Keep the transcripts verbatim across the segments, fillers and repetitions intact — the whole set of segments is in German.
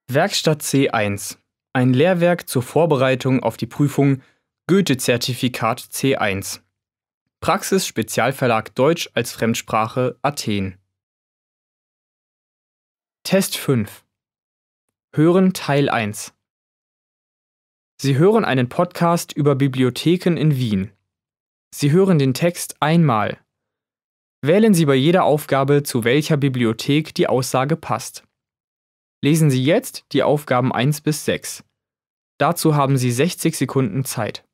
Werkstatt C eins. Ein Lehrwerk zur Vorbereitung auf die Prüfung Goethe-Zertifikat C eins. Praxis Spezialverlag Deutsch als Fremdsprache Athen. Test fünf. Hören Teil eins. Sie hören einen Podcast über Bibliotheken in Wien. Sie hören den Text einmal. Wählen Sie bei jeder Aufgabe, zu welcher Bibliothek die Aussage passt. Lesen Sie jetzt die Aufgaben eins bis sechs. Dazu haben Sie sechzig Sekunden Zeit.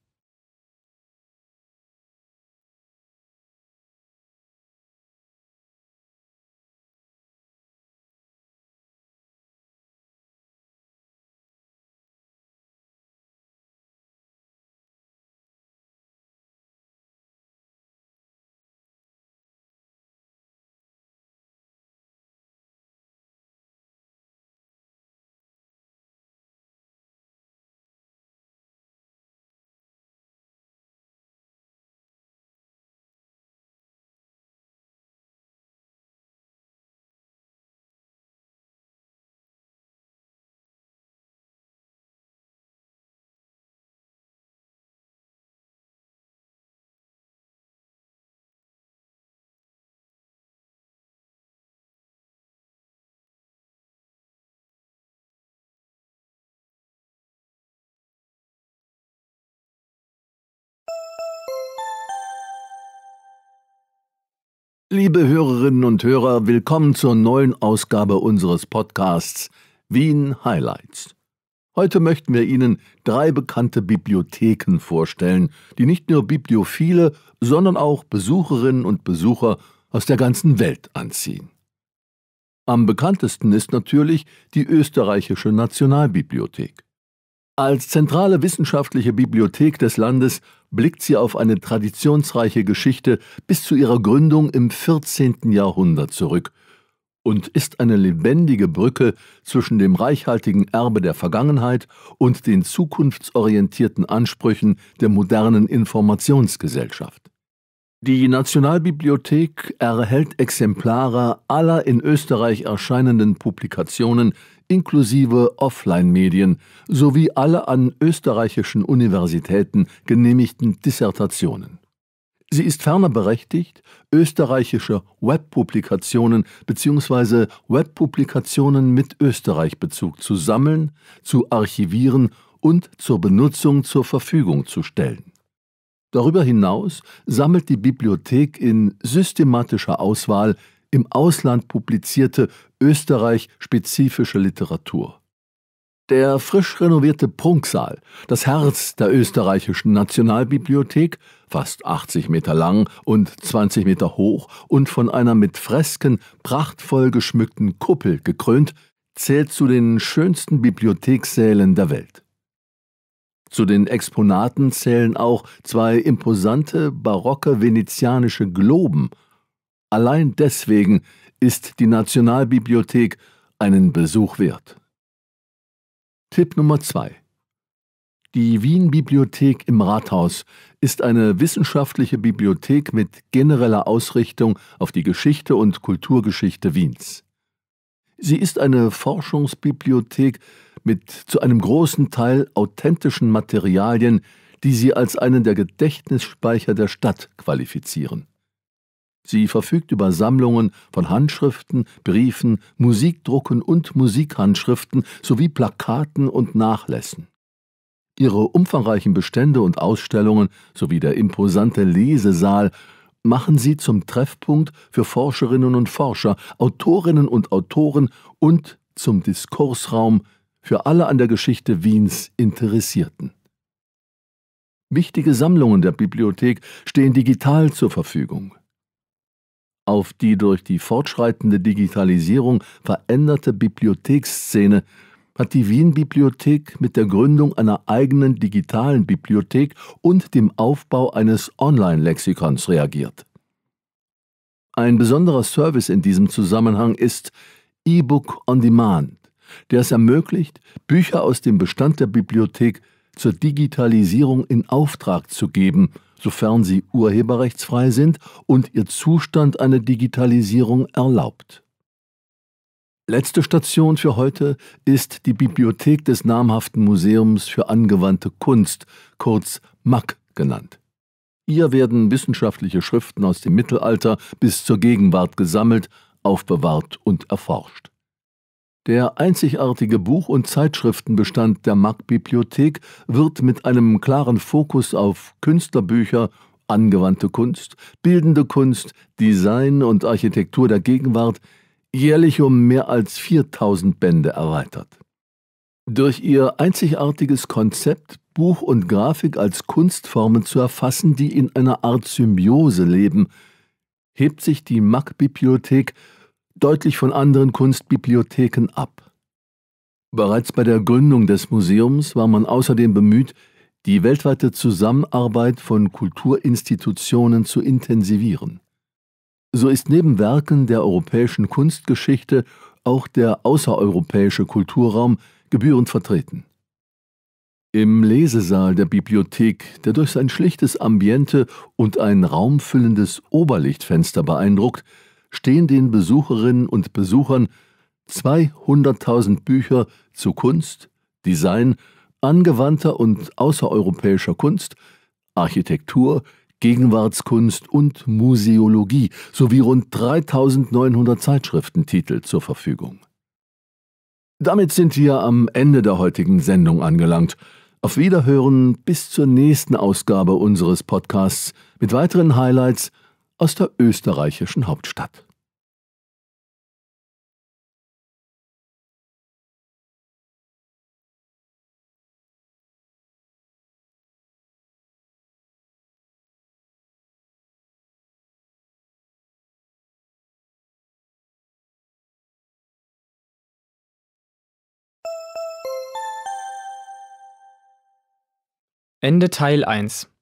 Liebe Hörerinnen und Hörer, willkommen zur neuen Ausgabe unseres Podcasts Wien Highlights. Heute möchten wir Ihnen drei bekannte Bibliotheken vorstellen, die nicht nur Bibliophile, sondern auch Besucherinnen und Besucher aus der ganzen Welt anziehen. Am bekanntesten ist natürlich die Österreichische Nationalbibliothek. Als zentrale wissenschaftliche Bibliothek des Landes blickt sie auf eine traditionsreiche Geschichte bis zu ihrer Gründung im vierzehnten Jahrhundert zurück und ist eine lebendige Brücke zwischen dem reichhaltigen Erbe der Vergangenheit und den zukunftsorientierten Ansprüchen der modernen Informationsgesellschaft. Die Nationalbibliothek erhält Exemplare aller in Österreich erscheinenden Publikationen inklusive Offline-Medien sowie alle an österreichischen Universitäten genehmigten Dissertationen. Sie ist ferner berechtigt, österreichische Webpublikationen bzw. Webpublikationen mit Österreich-Bezug zu sammeln, zu archivieren und zur Benutzung zur Verfügung zu stellen. Darüber hinaus sammelt die Bibliothek in systematischer Auswahl im Ausland publizierte österreich-spezifische Literatur. Der frisch renovierte Prunksaal, das Herz der österreichischen Nationalbibliothek, fast achtzig Meter lang und zwanzig Meter hoch und von einer mit Fresken prachtvoll geschmückten Kuppel gekrönt, zählt zu den schönsten Bibliothekssälen der Welt. Zu den Exponaten zählen auch zwei imposante, barocke venezianische Globen. Allein deswegen ist die Nationalbibliothek einen Besuch wert. Tipp Nummer zwei. Die Wien-Bibliothek im Rathaus ist eine wissenschaftliche Bibliothek mit genereller Ausrichtung auf die Geschichte und Kulturgeschichte Wiens. Sie ist eine Forschungsbibliothek mit zu einem großen Teil authentischen Materialien, die sie als einen der Gedächtnisspeicher der Stadt qualifizieren. Sie verfügt über Sammlungen von Handschriften, Briefen, Musikdrucken und Musikhandschriften sowie Plakaten und Nachlässen. Ihre umfangreichen Bestände und Ausstellungen sowie der imposante Lesesaal machen sie zum Treffpunkt für Forscherinnen und Forscher, Autorinnen und Autoren und zum Diskursraum für alle an der Geschichte Wiens Interessierten. Wichtige Sammlungen der Bibliothek stehen digital zur Verfügung. Auf die durch die fortschreitende Digitalisierung veränderte Bibliotheksszene hat die Wien-Bibliothek mit der Gründung einer eigenen digitalen Bibliothek und dem Aufbau eines Online-Lexikons reagiert. Ein besonderer Service in diesem Zusammenhang ist E-Book on Demand, der es ermöglicht, Bücher aus dem Bestand der Bibliothek zur Digitalisierung in Auftrag zu geben, sofern sie urheberrechtsfrei sind und ihr Zustand eine Digitalisierung erlaubt. Letzte Station für heute ist die Bibliothek des namhaften Museums für angewandte Kunst, kurz M A K genannt. Hier werden wissenschaftliche Schriften aus dem Mittelalter bis zur Gegenwart gesammelt, aufbewahrt und erforscht. Der einzigartige Buch- und Zeitschriftenbestand der M A K-Bibliothek wird mit einem klaren Fokus auf Künstlerbücher, angewandte Kunst, bildende Kunst, Design und Architektur der Gegenwart jährlich um mehr als viertausend Bände erweitert. Durch ihr einzigartiges Konzept, Buch und Grafik als Kunstformen zu erfassen, die in einer Art Symbiose leben, hebt sich die M A K-Bibliothek deutlich von anderen Kunstbibliotheken ab. Bereits bei der Gründung des Museums war man außerdem bemüht, die weltweite Zusammenarbeit von Kulturinstitutionen zu intensivieren. So ist neben Werken der europäischen Kunstgeschichte auch der außereuropäische Kulturraum gebührend vertreten. Im Lesesaal der Bibliothek, der durch sein schlichtes Ambiente und ein raumfüllendes Oberlichtfenster beeindruckt, stehen den Besucherinnen und Besuchern zweihunderttausend Bücher zu Kunst, Design, angewandter und außereuropäischer Kunst, Architektur, Gegenwartskunst und Museologie sowie rund dreitausendneunhundert Zeitschriftentitel zur Verfügung. Damit sind wir am Ende der heutigen Sendung angelangt. Auf Wiederhören bis zur nächsten Ausgabe unseres Podcasts mit weiteren Highlights aus der österreichischen Hauptstadt. Ende Teil eins.